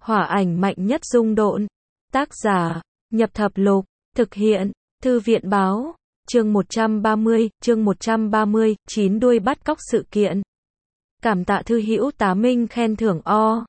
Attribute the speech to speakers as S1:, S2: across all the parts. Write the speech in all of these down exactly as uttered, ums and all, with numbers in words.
S1: Hỏa ảnh mạnh nhất dung độn. Tác giả, Nhập Thập Lục. Thực hiện, Thư viện báo. Chương một trăm ba mươi, chương một trăm ba mươi, chín đuôi bắt cóc sự kiện. Cảm tạ thư hữu Tá Minh khen thưởng o.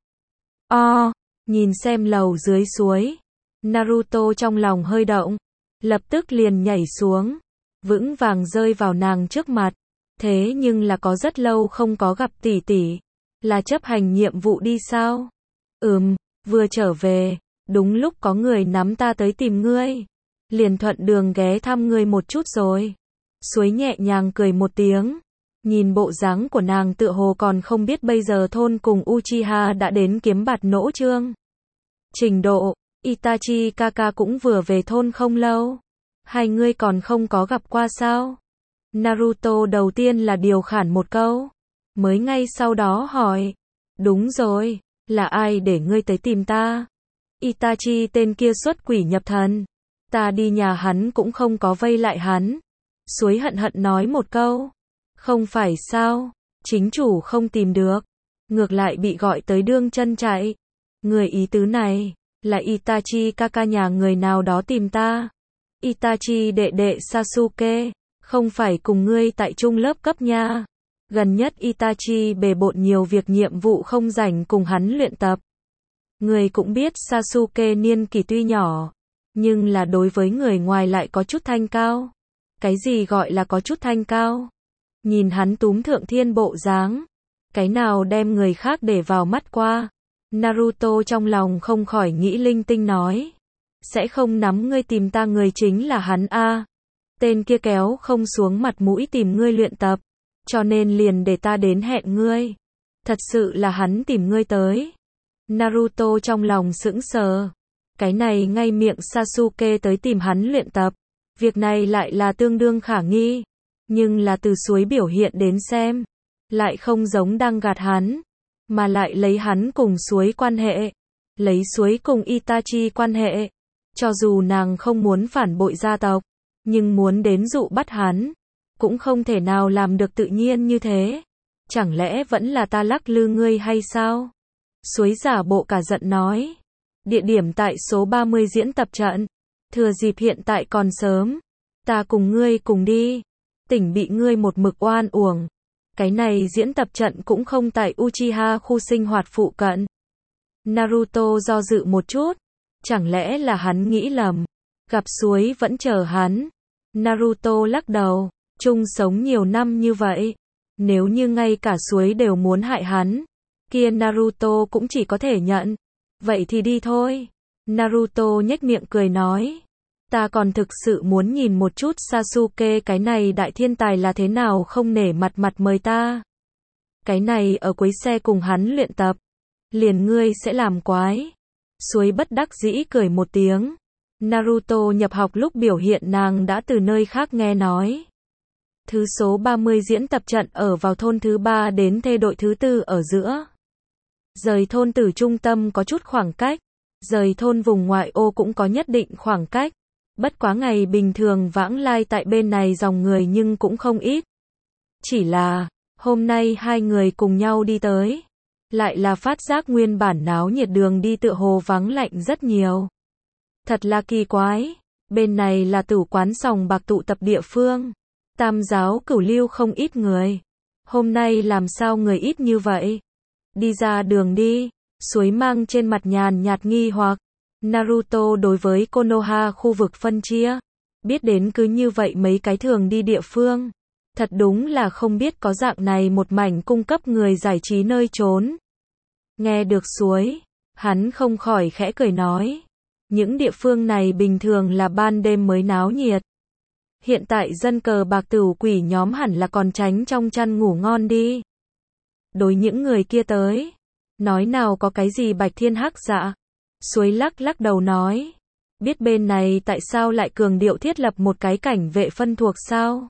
S1: O, nhìn xem lầu dưới suối. Naruto trong lòng hơi động. Lập tức liền nhảy xuống. Vững vàng rơi vào nàng trước mặt. Thế nhưng là có rất lâu không có gặp tỷ tỷ. Là chấp hành nhiệm vụ đi sao? Ừm, vừa trở về. Đúng lúc có người nắm ta tới tìm ngươi. Liền thuận đường ghé thăm ngươi một chút rồi. Suối nhẹ nhàng cười một tiếng. Nhìn bộ dáng của nàng tựa hồ còn không biết bây giờ thôn cùng Uchiha đã đến kiếm bạt nỗ trương. Trình độ, Itachi Kaka cũng vừa về thôn không lâu. Hai ngươi còn không có gặp qua sao? Naruto đầu tiên là điều khản một câu. Mới ngay sau đó hỏi. Đúng rồi, là ai để ngươi tới tìm ta? Itachi tên kia xuất quỷ nhập thần. Ta đi nhà hắn cũng không có vây lại hắn. Suối hận hận nói một câu. Không phải sao, chính chủ không tìm được. Ngược lại bị gọi tới đương chân chạy. Người ý tứ này, là Itachi Kaka nhà người nào đó tìm ta. Itachi đệ đệ Sasuke, không phải cùng ngươi tại chung lớp cấp nha. Gần nhất Itachi bề bộn nhiều việc nhiệm vụ không rảnh cùng hắn luyện tập. Người cũng biết Sasuke niên kỷ tuy nhỏ, nhưng là đối với người ngoài lại có chút thanh cao. Cái gì gọi là có chút thanh cao? Nhìn hắn túm thượng thiên bộ dáng, cái nào đem người khác để vào mắt qua. Naruto trong lòng không khỏi nghĩ linh tinh nói. Sẽ không nắm ngươi tìm ta người chính là hắn a. Tên kia kéo không xuống mặt mũi tìm ngươi luyện tập, cho nên liền để ta đến hẹn ngươi. Thật sự là hắn tìm ngươi tới. Naruto trong lòng sững sờ. Cái này ngay miệng Sasuke tới tìm hắn luyện tập. Việc này lại là tương đương khả nghi. Nhưng là từ suối biểu hiện đến xem, lại không giống đang gạt hắn, mà lại lấy hắn cùng suối quan hệ, lấy suối cùng Itachi quan hệ. Cho dù nàng không muốn phản bội gia tộc, nhưng muốn đến dụ bắt hắn, cũng không thể nào làm được tự nhiên như thế. Chẳng lẽ vẫn là ta lắc lư ngươi hay sao? Suối giả bộ cả giận nói. Địa điểm tại số ba mươi diễn tập trận. Thừa dịp hiện tại còn sớm, ta cùng ngươi cùng đi. Tỉnh bị ngươi một mực oan uổng. Cái này diễn tập trận cũng không tại Uchiha khu sinh hoạt phụ cận. Naruto do dự một chút. Chẳng lẽ là hắn nghĩ lầm? Gặp suối vẫn chờ hắn. Naruto lắc đầu. Chung sống nhiều năm như vậy. Nếu như ngay cả suối đều muốn hại hắn, kia Naruto cũng chỉ có thể nhận. Vậy thì đi thôi. Naruto nhếch miệng cười nói. Ta còn thực sự muốn nhìn một chút Sasuke cái này đại thiên tài là thế nào không nể mặt mặt mời ta. Cái này ở cuối xe cùng hắn luyện tập. Liền ngươi sẽ làm quái. Suối bất đắc dĩ cười một tiếng. Naruto nhập học lúc biểu hiện nàng đã từ nơi khác nghe nói. Thứ số ba mươi diễn tập trận ở vào thôn thứ ba đến thê đội thứ tư ở giữa. Rời thôn từ trung tâm có chút khoảng cách. Rời thôn vùng ngoại ô cũng có nhất định khoảng cách. Bất quá ngày bình thường vãng lai tại bên này dòng người nhưng cũng không ít. Chỉ là, hôm nay hai người cùng nhau đi tới. Lại là phát giác nguyên bản náo nhiệt đường đi tựa hồ vắng lạnh rất nhiều. Thật là kỳ quái. Bên này là tử quán sòng bạc tụ tập địa phương. Tam giáo cửu lưu không ít người. Hôm nay làm sao người ít như vậy? Đi ra đường đi. Suối mang trên mặt nhàn nhạt nghi hoặc. Naruto đối với Konoha khu vực phân chia. Biết đến cứ như vậy mấy cái thường đi địa phương. Thật đúng là không biết có dạng này một mảnh cung cấp người giải trí nơi trốn. Nghe được suối, hắn không khỏi khẽ cười nói. Những địa phương này bình thường là ban đêm mới náo nhiệt. Hiện tại dân cờ bạc tửu quỷ nhóm hẳn là còn tránh trong chăn ngủ ngon đi. Đối những người kia tới, nói nào có cái gì bạch thiên hắc dạ. Suối lắc lắc đầu nói. Biết bên này tại sao lại cường điệu thiết lập một cái cảnh vệ phân thuộc sao?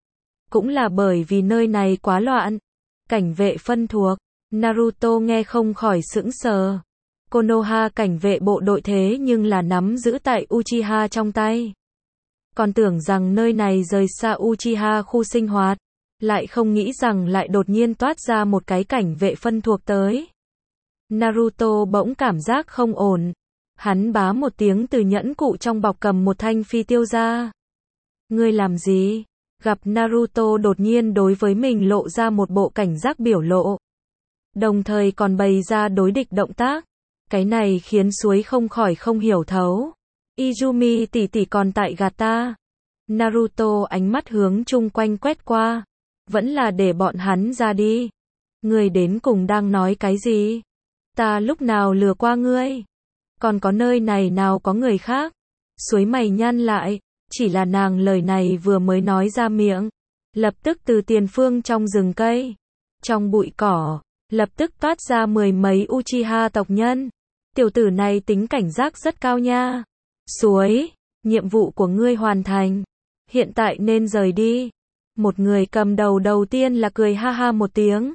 S1: Cũng là bởi vì nơi này quá loạn. Cảnh vệ phân thuộc. Naruto nghe không khỏi sững sờ. Konoha cảnh vệ bộ đội thế nhưng là nắm giữ tại Uchiha trong tay. Còn tưởng rằng nơi này rời xa Uchiha khu sinh hoạt. Lại không nghĩ rằng lại đột nhiên toát ra một cái cảnh vệ phân thuộc tới. Naruto bỗng cảm giác không ổn. Hắn bá một tiếng từ nhẫn cụ trong bọc cầm một thanh phi tiêu ra. Ngươi làm gì? Gặp Naruto đột nhiên đối với mình lộ ra một bộ cảnh giác biểu lộ. Đồng thời còn bày ra đối địch động tác. Cái này khiến Suối không khỏi không hiểu thấu. Izumi tỷ tỷ còn tại gạt ta. Naruto ánh mắt hướng chung quanh quét qua. Vẫn là để bọn hắn ra đi. Ngươi đến cùng đang nói cái gì? Ta lúc nào lừa qua ngươi? Còn có nơi này nào có người khác? Suối mày nhăn lại. Chỉ là nàng lời này vừa mới nói ra miệng. Lập tức từ tiền phương trong rừng cây. Trong bụi cỏ. Lập tức toát ra mười mấy Uchiha tộc nhân. Tiểu tử này tính cảnh giác rất cao nha. Suối, nhiệm vụ của ngươi hoàn thành. Hiện tại nên rời đi. Một người cầm đầu đầu tiên là cười ha ha một tiếng.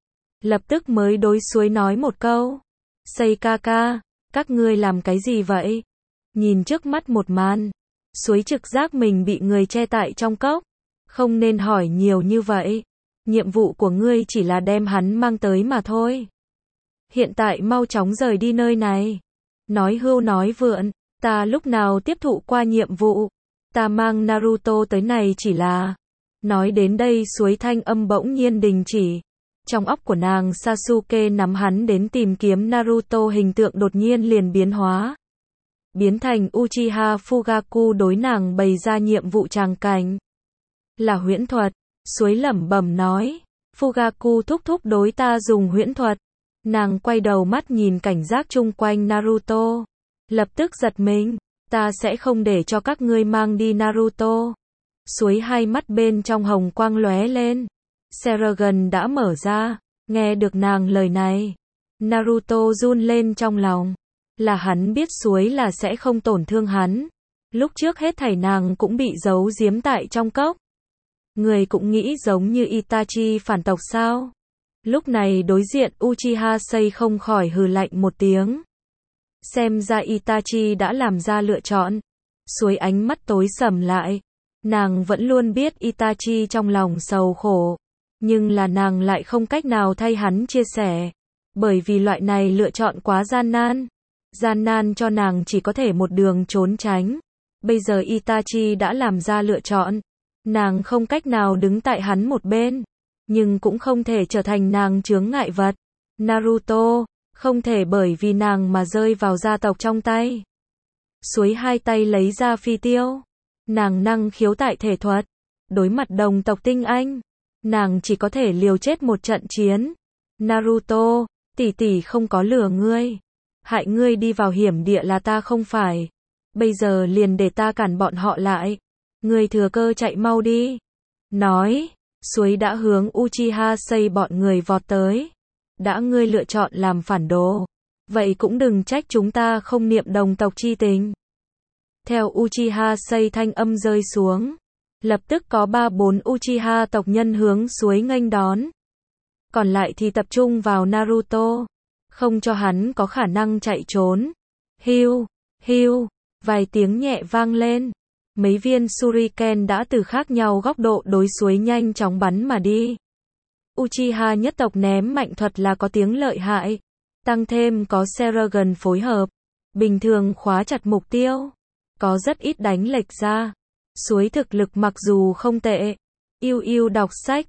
S1: Lập tức mới đối Suối nói một câu. Seikaka, các ngươi làm cái gì vậy? Nhìn trước mắt một màn. Suối trực giác mình bị người che tại trong cốc. Không nên hỏi nhiều như vậy. Nhiệm vụ của ngươi chỉ là đem hắn mang tới mà thôi. Hiện tại mau chóng rời đi nơi này. Nói hưu nói vượn. Ta lúc nào tiếp thụ qua nhiệm vụ. Ta mang Naruto tới này chỉ là. Nói đến đây Suối thanh âm bỗng nhiên đình chỉ. Trong óc của nàng Sasuke nắm hắn đến tìm kiếm Naruto hình tượng đột nhiên liền biến hóa. Biến thành Uchiha Fugaku đối nàng bày ra nhiệm vụ tràng cảnh. Là huyễn thuật. Suối lẩm bẩm nói. Fugaku thúc thúc đối ta dùng huyễn thuật. Nàng quay đầu mắt nhìn cảnh giác chung quanh Naruto. Lập tức giật mình. Ta sẽ không để cho các ngươi mang đi Naruto. Suối hai mắt bên trong hồng quang lóe lên. Sharingan đã mở ra. Nghe được nàng lời này. Naruto run lên trong lòng. Là hắn biết Suối là sẽ không tổn thương hắn. Lúc trước hết thảy nàng cũng bị giấu giếm tại trong cốc. Người cũng nghĩ giống như Itachi phản tộc sao? Lúc này đối diện Uchiha Sei không khỏi hừ lạnh một tiếng. Xem ra Itachi đã làm ra lựa chọn. Suối ánh mắt tối sầm lại. Nàng vẫn luôn biết Itachi trong lòng sầu khổ. Nhưng là nàng lại không cách nào thay hắn chia sẻ. Bởi vì loại này lựa chọn quá gian nan. Gian nan cho nàng chỉ có thể một đường trốn tránh. Bây giờ Itachi đã làm ra lựa chọn. Nàng không cách nào đứng tại hắn một bên. Nhưng cũng không thể trở thành nàng chướng ngại vật. Naruto, không thể bởi vì nàng mà rơi vào gia tộc trong tay. Suối hai tay lấy ra phi tiêu. Nàng năng khiếu tại thể thuật. Đối mặt đồng tộc tinh anh. Nàng chỉ có thể liều chết một trận chiến. Naruto, tỷ tỷ không có lừa ngươi. Hại ngươi đi vào hiểm địa là ta không phải. Bây giờ liền để ta cản bọn họ lại. Ngươi thừa cơ chạy mau đi. Nói, Suối đã hướng Uchiha Sei bọn người vọt tới. Đã ngươi lựa chọn làm phản đồ. Vậy cũng đừng trách chúng ta không niệm đồng tộc chi tình. Theo Uchiha Sei thanh âm rơi xuống. Lập tức có ba bốn Uchiha tộc nhân hướng Suối nghênh đón. Còn lại thì tập trung vào Naruto. Không cho hắn có khả năng chạy trốn. Hiu, hiu, vài tiếng nhẹ vang lên. Mấy viên Shuriken đã từ khác nhau góc độ đối Suối nhanh chóng bắn mà đi. Uchiha nhất tộc ném mạnh thuật là có tiếng lợi hại. Tăng thêm có Sharingan phối hợp. Bình thường khóa chặt mục tiêu. Có rất ít đánh lệch ra. Suối thực lực mặc dù không tệ. Yêu yêu đọc sách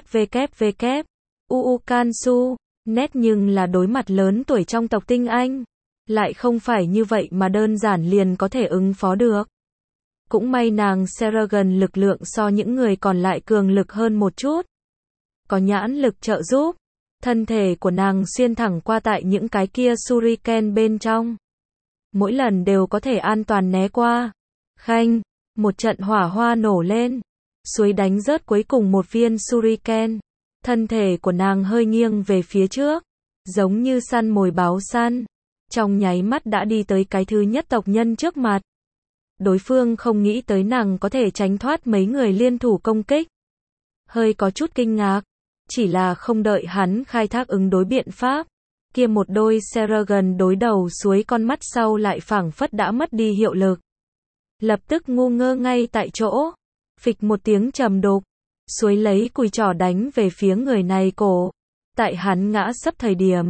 S1: www. uu Kansu. Nét nhưng là đối mặt lớn tuổi trong tộc tinh anh. Lại không phải như vậy mà đơn giản liền có thể ứng phó được. Cũng may nàng Sharingan lực lượng so những người còn lại cường lực hơn một chút. Có nhãn lực trợ giúp. Thân thể của nàng xuyên thẳng qua tại những cái kia Shuriken bên trong. Mỗi lần đều có thể an toàn né qua. Khanh, một trận hỏa hoa nổ lên. Suối đánh rớt cuối cùng một viên Shuriken. Thân thể của nàng hơi nghiêng về phía trước. Giống như săn mồi báo săn. Trong nháy mắt đã đi tới cái thứ nhất tộc nhân trước mặt. Đối phương không nghĩ tới nàng có thể tránh thoát mấy người liên thủ công kích. Hơi có chút kinh ngạc. Chỉ là không đợi hắn khai thác ứng đối biện pháp. Kia một đôi Sharingan đối đầu Suối con mắt sau lại phảng phất đã mất đi hiệu lực. Lập tức ngu ngơ ngay tại chỗ. Phịch một tiếng trầm đục. Suối lấy cùi trỏ đánh về phía người này cổ. Tại hắn ngã sấp thời điểm.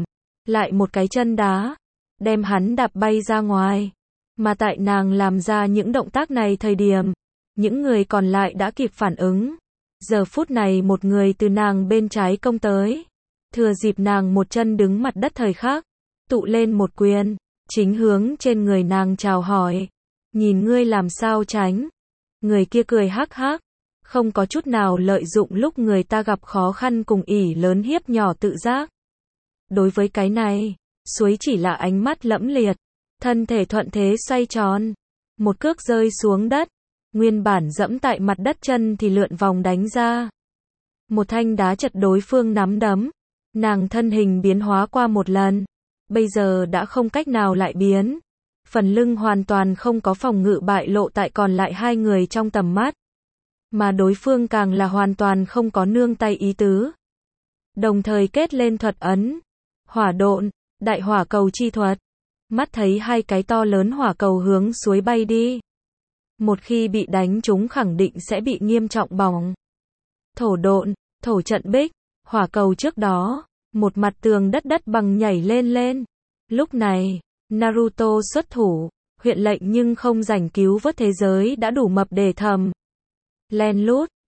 S1: lại một cái chân đá, đem hắn đạp bay ra ngoài. Mà tại nàng làm ra những động tác này thời điểm, những người còn lại đã kịp phản ứng. Giờ phút này một người từ nàng bên trái công tới, thừa dịp nàng một chân đứng mặt đất thời khắc, tụ lên một quyền, chính hướng trên người nàng chào hỏi. Nhìn ngươi làm sao tránh. Người kia cười hắc hắc, không có chút nào lợi dụng lúc người ta gặp khó khăn cùng ỷ lớn hiếp nhỏ tự giác. Đối với cái này, Suối chỉ là ánh mắt lẫm liệt, thân thể thuận thế xoay tròn, một cước rơi xuống đất, nguyên bản dẫm tại mặt đất chân thì lượn vòng đánh ra. Một thanh đá chật đối phương nắm đấm, nàng thân hình biến hóa qua một lần, bây giờ đã không cách nào lại biến. Phần lưng hoàn toàn không có phòng ngự bại lộ tại còn lại hai người trong tầm mắt. Mà đối phương càng là hoàn toàn không có nương tay ý tứ. Đồng thời kết lên thuật ấn, hỏa độn, đại hỏa cầu chi thuật. Mắt thấy hai cái to lớn hỏa cầu hướng suối bay đi. Một khi bị đánh chúng khẳng định sẽ bị nghiêm trọng bỏng. Thổ độn, thổ trận bích, hỏa cầu trước đó, một mặt tường đất đất bằng nhảy lên lên. Lúc này, Naruto xuất thủ, huyện lệnh nhưng không rảnh cứu vớt thế giới đã đủ mập để thầm. Len lút,